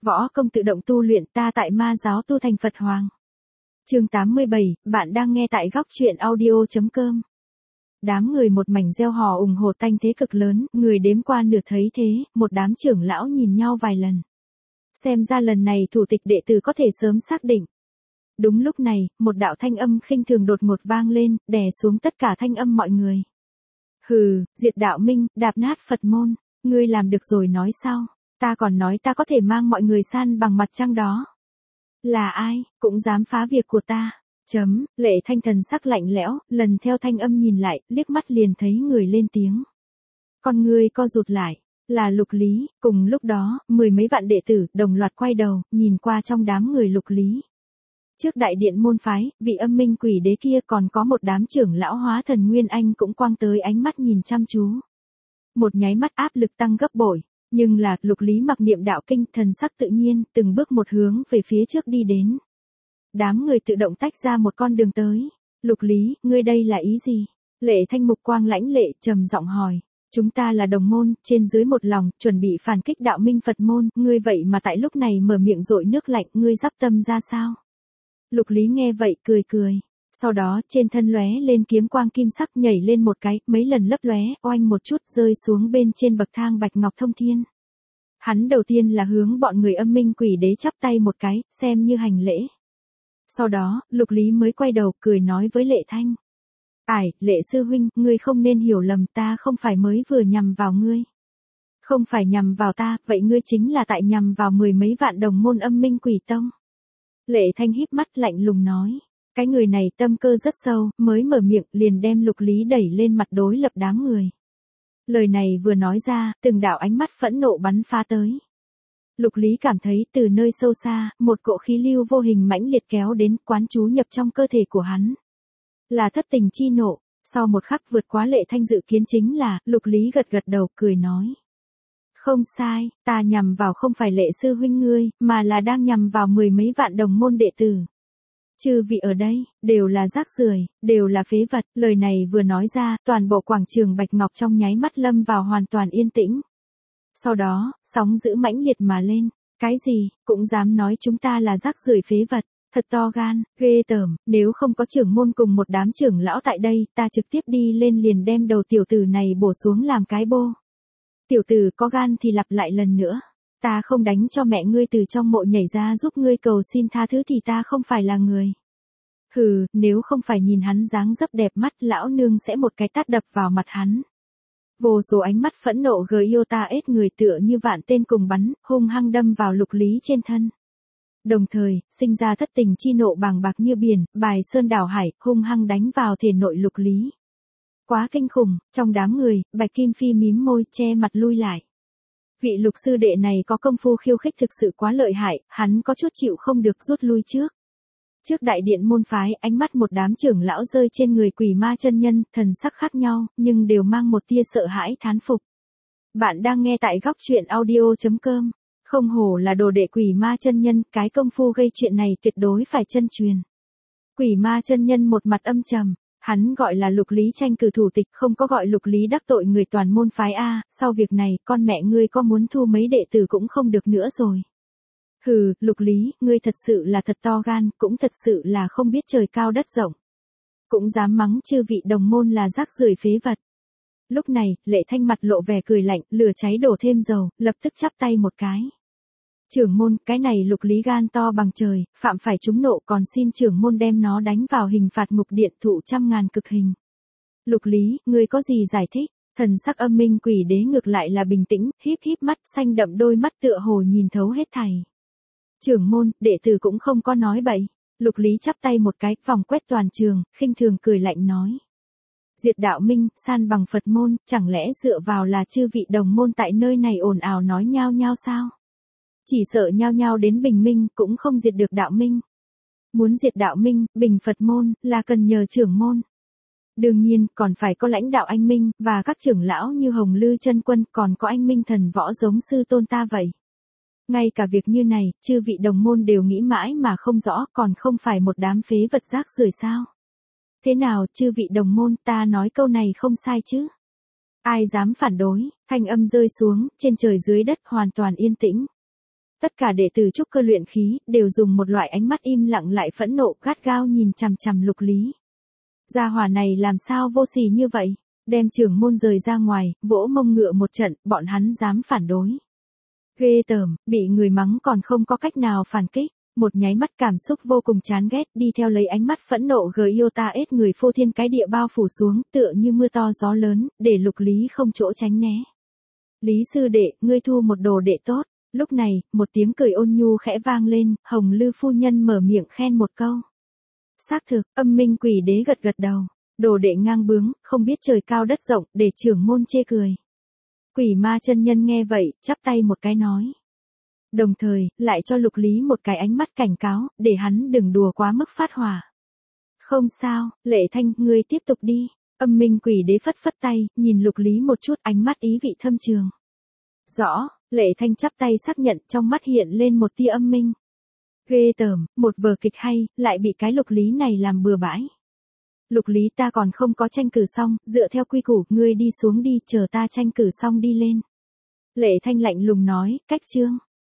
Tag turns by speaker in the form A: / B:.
A: Võ công tự động tu luyện, ta tại ma giáo tu thành Phật Hoàng. Chương 87, bạn đang nghe tại góc truyện audio.com. Đám người một mảnh reo hò ủng hộ tanh thế cực lớn, người đếm qua nửa thấy thế, một đám trưởng lão nhìn nhau vài lần. Xem ra lần này thủ tịch đệ tử có thể sớm xác định. Đúng lúc này, một đạo thanh âm khinh thường đột ngột vang lên, đè xuống tất cả thanh âm mọi người. Hừ, Diệt Đạo Minh, đạp nát Phật môn, ngươi làm được rồi nói sao? Ta còn nói ta có thể mang mọi người san bằng mặt trăng đó. Là ai, cũng dám phá việc của ta. Lệ Thanh thần sắc lạnh lẽo, lần theo thanh âm nhìn lại, liếc mắt liền thấy người lên tiếng. Con ngươi co rụt lại, là Lục Lý, cùng lúc đó, mười mấy vạn đệ tử, đồng loạt quay đầu, nhìn qua trong đám người Lục Lý. Trước đại điện môn phái, vị âm minh quỷ đế kia còn có một đám trưởng lão hóa thần Nguyên Anh cũng quang tới ánh mắt nhìn chăm chú. Một nháy mắt áp lực tăng gấp bội. Nhưng là, Lục Lý mặc niệm đạo kinh, thần sắc tự nhiên, từng bước một hướng về phía trước đi đến. Đám người tự động tách ra một con đường tới. Lục Lý, ngươi đây là ý gì? Lệ Thanh mục quang lãnh lệ, trầm giọng hỏi. Chúng ta là đồng môn, trên dưới một lòng, chuẩn bị phản kích đạo minh Phật môn, ngươi vậy mà tại lúc này mở miệng dội nước lạnh, ngươi giáp tâm ra sao? Lục Lý nghe vậy, cười cười. Sau đó, trên thân lóe lên kiếm quang kim sắc nhảy lên một cái, mấy lần lấp lóe, oanh một chút rơi xuống bên trên bậc thang bạch ngọc thông thiên. Hắn đầu tiên là hướng bọn người âm minh quỷ đế chắp tay một cái, xem như hành lễ. Sau đó, Lục Lý mới quay đầu, cười nói với Lệ Thanh. Lệ sư huynh, ngươi không nên hiểu lầm, ta không phải mới vừa nhằm vào ngươi. Không phải nhằm vào ta, vậy ngươi chính là tại nhằm vào mười mấy vạn đồng môn âm minh quỷ tông. Lệ Thanh híp mắt lạnh lùng nói. Cái người này tâm cơ rất sâu, mới mở miệng liền đem Lục Lý đẩy lên mặt đối lập đám người. Lời này vừa nói ra, từng đạo ánh mắt phẫn nộ bắn phá tới. Lục Lý cảm thấy từ nơi sâu xa, một cỗ khí lưu vô hình mãnh liệt kéo đến, quán trú nhập trong cơ thể của hắn. Là thất tình chi nộ, sau một khắc vượt quá Lệ Thanh dự kiến chính là, Lục Lý gật gật đầu cười nói. Không sai, ta nhằm vào không phải Lệ sư huynh ngươi, mà là đang nhằm vào mười mấy vạn đồng môn đệ tử. Chư vị ở đây, đều là rác rưởi, đều là phế vật, lời này vừa nói ra, toàn bộ quảng trường Bạch Ngọc trong nháy mắt lâm vào hoàn toàn yên tĩnh. Sau đó, sóng dữ mãnh liệt mà lên, cái gì, cũng dám nói chúng ta là rác rưởi phế vật, thật to gan, ghê tởm, nếu không có trưởng môn cùng một đám trưởng lão tại đây, ta trực tiếp đi lên liền đem đầu tiểu tử này bổ xuống làm cái bô. Tiểu tử có gan thì lặp lại lần nữa. Ta không đánh cho mẹ ngươi từ trong mộ nhảy ra giúp ngươi cầu xin tha thứ thì ta không phải là người. Hừ, nếu không phải nhìn hắn dáng dấp đẹp mắt, lão nương sẽ một cái tát đập vào mặt hắn. Vô số ánh mắt phẫn nộ ết người tựa như vạn tên cùng bắn, hung hăng đâm vào Lục Lý trên thân. Đồng thời, sinh ra thất tình chi nộ bàng bạc như biển, bài sơn đảo hải, hung hăng đánh vào thể nội Lục Lý. Quá kinh khủng, trong đám người, Bạch Kim Phi mím môi, che mặt lui lại. Vị Lục sư đệ này có công phu khiêu khích thực sự quá lợi hại, hắn có chút chịu không được rút lui trước. Trước đại điện môn phái, ánh mắt một đám trưởng lão rơi trên người Quỷ Ma chân nhân, thần sắc khác nhau, nhưng đều mang một tia sợ hãi thán phục. Bạn đang nghe tại góc truyện audio.com. Không hổ là đồ đệ Quỷ Ma chân nhân, cái công phu gây chuyện này tuyệt đối phải chân truyền. Quỷ Ma chân nhân một mặt âm trầm. Hắn gọi là Lục Lý tranh cử thủ tịch, không có gọi Lục Lý đắc tội người toàn môn phái A, sau việc này, con mẹ ngươi có muốn thu mấy đệ tử cũng không được nữa rồi. Hừ, Lục Lý, ngươi thật sự là thật to gan, cũng thật sự là không biết trời cao đất rộng. Cũng dám mắng chư vị đồng môn là rác rưởi phế vật. Lúc này, Lệ Thanh mặt lộ vẻ cười lạnh, lửa cháy đổ thêm dầu, lập tức chắp tay một cái. Trưởng môn, cái này Lục Lý gan to bằng trời, phạm phải trúng nộ, còn xin trưởng môn đem nó đánh vào hình phạt ngục điện thụ 100.000 cực hình. Lục Lý, ngươi có gì giải thích? Thần sắc âm minh quỷ đế ngược lại là bình tĩnh, híp mắt, xanh đậm đôi mắt tựa hồ nhìn thấu hết thảy. Trưởng môn, đệ tử cũng không có nói bậy. Lục Lý chắp tay một cái, vòng quét toàn trường, khinh thường cười lạnh nói. Diệt đạo minh, san bằng Phật môn, chẳng lẽ dựa vào là chư vị đồng môn tại nơi này ồn ào nói nhao nhao sao? Chỉ sợ nhao nhao đến bình minh, cũng không diệt được đạo minh. Muốn diệt đạo minh, bình Phật môn, là cần nhờ trưởng môn. Đương nhiên, còn phải có lãnh đạo anh minh, và các trưởng lão như Hồng Lư chân quân, còn có anh minh thần võ giống sư tôn ta vậy. Ngay cả việc như này, chư vị đồng môn đều nghĩ mãi mà không rõ, còn không phải một đám phế vật rác rưởi sao? Thế nào, chư vị đồng môn, ta nói câu này không sai chứ? Ai dám phản đối? Thanh âm rơi xuống, trên trời dưới đất hoàn toàn yên tĩnh. Tất cả đệ tử trúc cơ luyện khí, đều dùng một loại ánh mắt im lặng lại phẫn nộ, gắt gao nhìn chằm chằm Lục Lý. Gia hỏa này làm sao vô sỉ như vậy, đem trưởng môn rời ra ngoài, vỗ mông ngựa một trận, bọn hắn dám phản đối. Ghê tởm, bị người mắng còn không có cách nào phản kích, một nháy mắt cảm xúc vô cùng chán ghét, đi theo lấy ánh mắt phẫn nộ Iota ết người phô thiên cái địa bao phủ xuống, tựa như mưa to gió lớn, để Lục Lý không chỗ tránh né. Lý sư đệ, ngươi thu một đồ đệ tốt. Lúc này, một tiếng cười ôn nhu khẽ vang lên, Hồng Lư phu nhân mở miệng khen một câu. Xác thực, Âm Minh Quỷ Đế gật gật đầu, đồ đệ ngang bướng, không biết trời cao đất rộng, để trưởng môn chê cười. Quỷ Ma chân nhân nghe vậy, chắp tay một cái nói. Đồng thời, lại cho Lục Lý một cái ánh mắt cảnh cáo, để hắn đừng đùa quá mức phát hỏa. Không sao, Lệ Thanh, ngươi tiếp tục đi. Âm Minh Quỷ Đế phất phất tay, nhìn Lục Lý một chút, ánh mắt ý vị thâm trường. Rõ, Lệ Thanh chắp tay xác nhận, trong mắt hiện lên một tia âm minh. Ghê tởm, một vở kịch hay, lại bị cái Lục Lý này làm bừa bãi. Lục Lý, ta còn không có tranh cử xong, dựa theo quy củ, ngươi đi xuống đi, chờ ta tranh cử xong đi lên. Lệ Thanh lạnh lùng nói, cách chương.